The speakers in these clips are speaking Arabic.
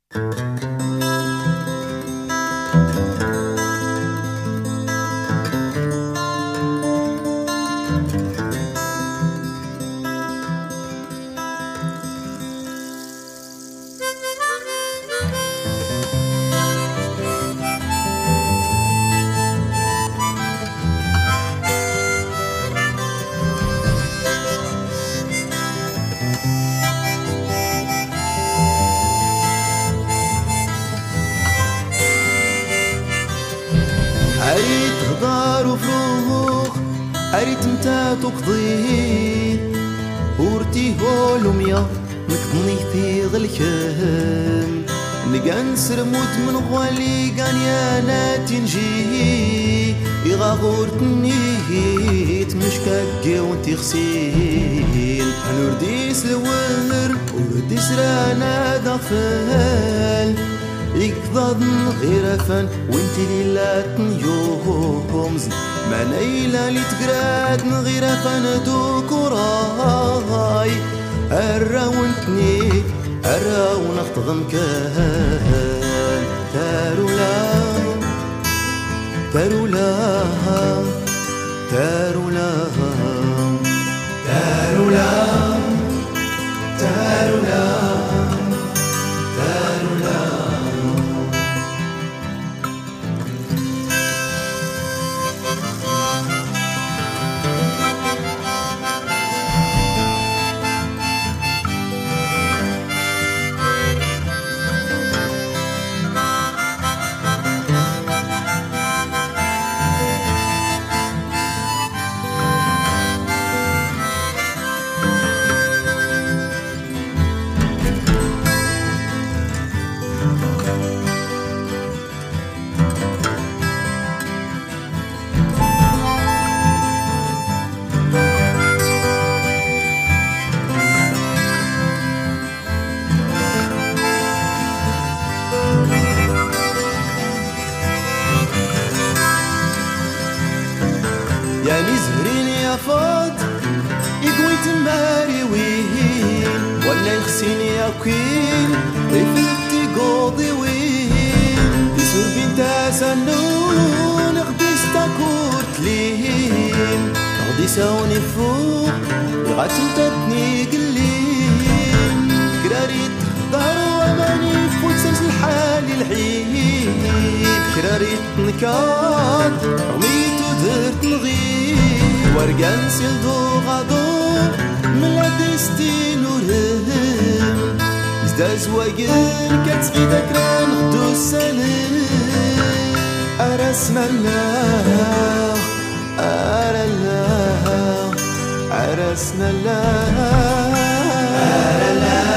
أريد تهضر وفروخ أريد نتا تقضي ورتي هولوميا نكضني في ظلكم نقا نسرموت من غوالي قانيانا تنجي إغا غورتنيت مشكاكي وانتي خسين نرديس الور ورديس رانا ضفال يكضض غير فن وانتي ليلات يومز ما ليلة اللي تقراد غير فن دوك وراي أراونتني أراون أخطغم كان تارولا تارولا تارولا تارولا تارولا يعني زهرين يا فاض يقوي تماري وين ولا يخسين يا كوين يفتي قوضي وين يسور بنتا سنون غديس تاكورت لين غدي ساوني فوق يغاتم تبني قلين كراري تخضر وماني فوت سلس الحالي الحين كراري تنكاد رميتو درت نغيب ورقان سيلدو غادو ملا ديستين ورهم ازداز واقر كتسقي داكران غدو السلام أرسنا الله أرى الله أرسنا الله أرى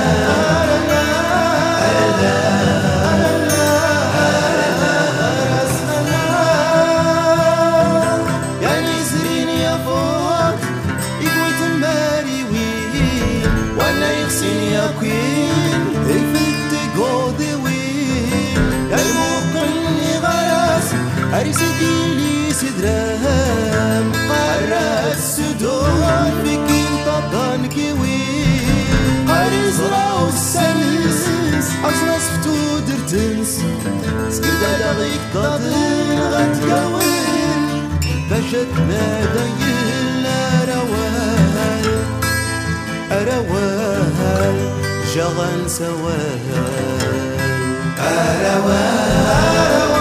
كوين الفت قوضي وين المقلي غراس أرسكي لي سدرام قرأت سدون بكين طبان كوين قرز راو السنس أصلا سفتو درتنس سكردا دغيك طاطن غتكوين باشتنا دايل أروال أروال جغن سوال أروال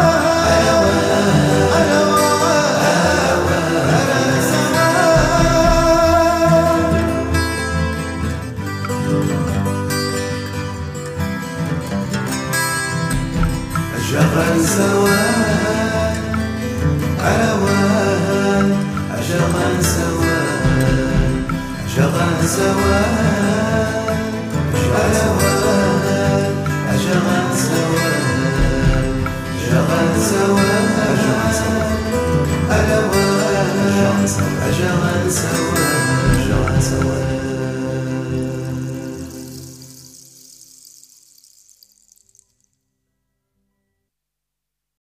جغن سوال أروال جغن سوال جغن سوال أروال جغن سوال جغن سوال أروال جغن سوال جغن سوال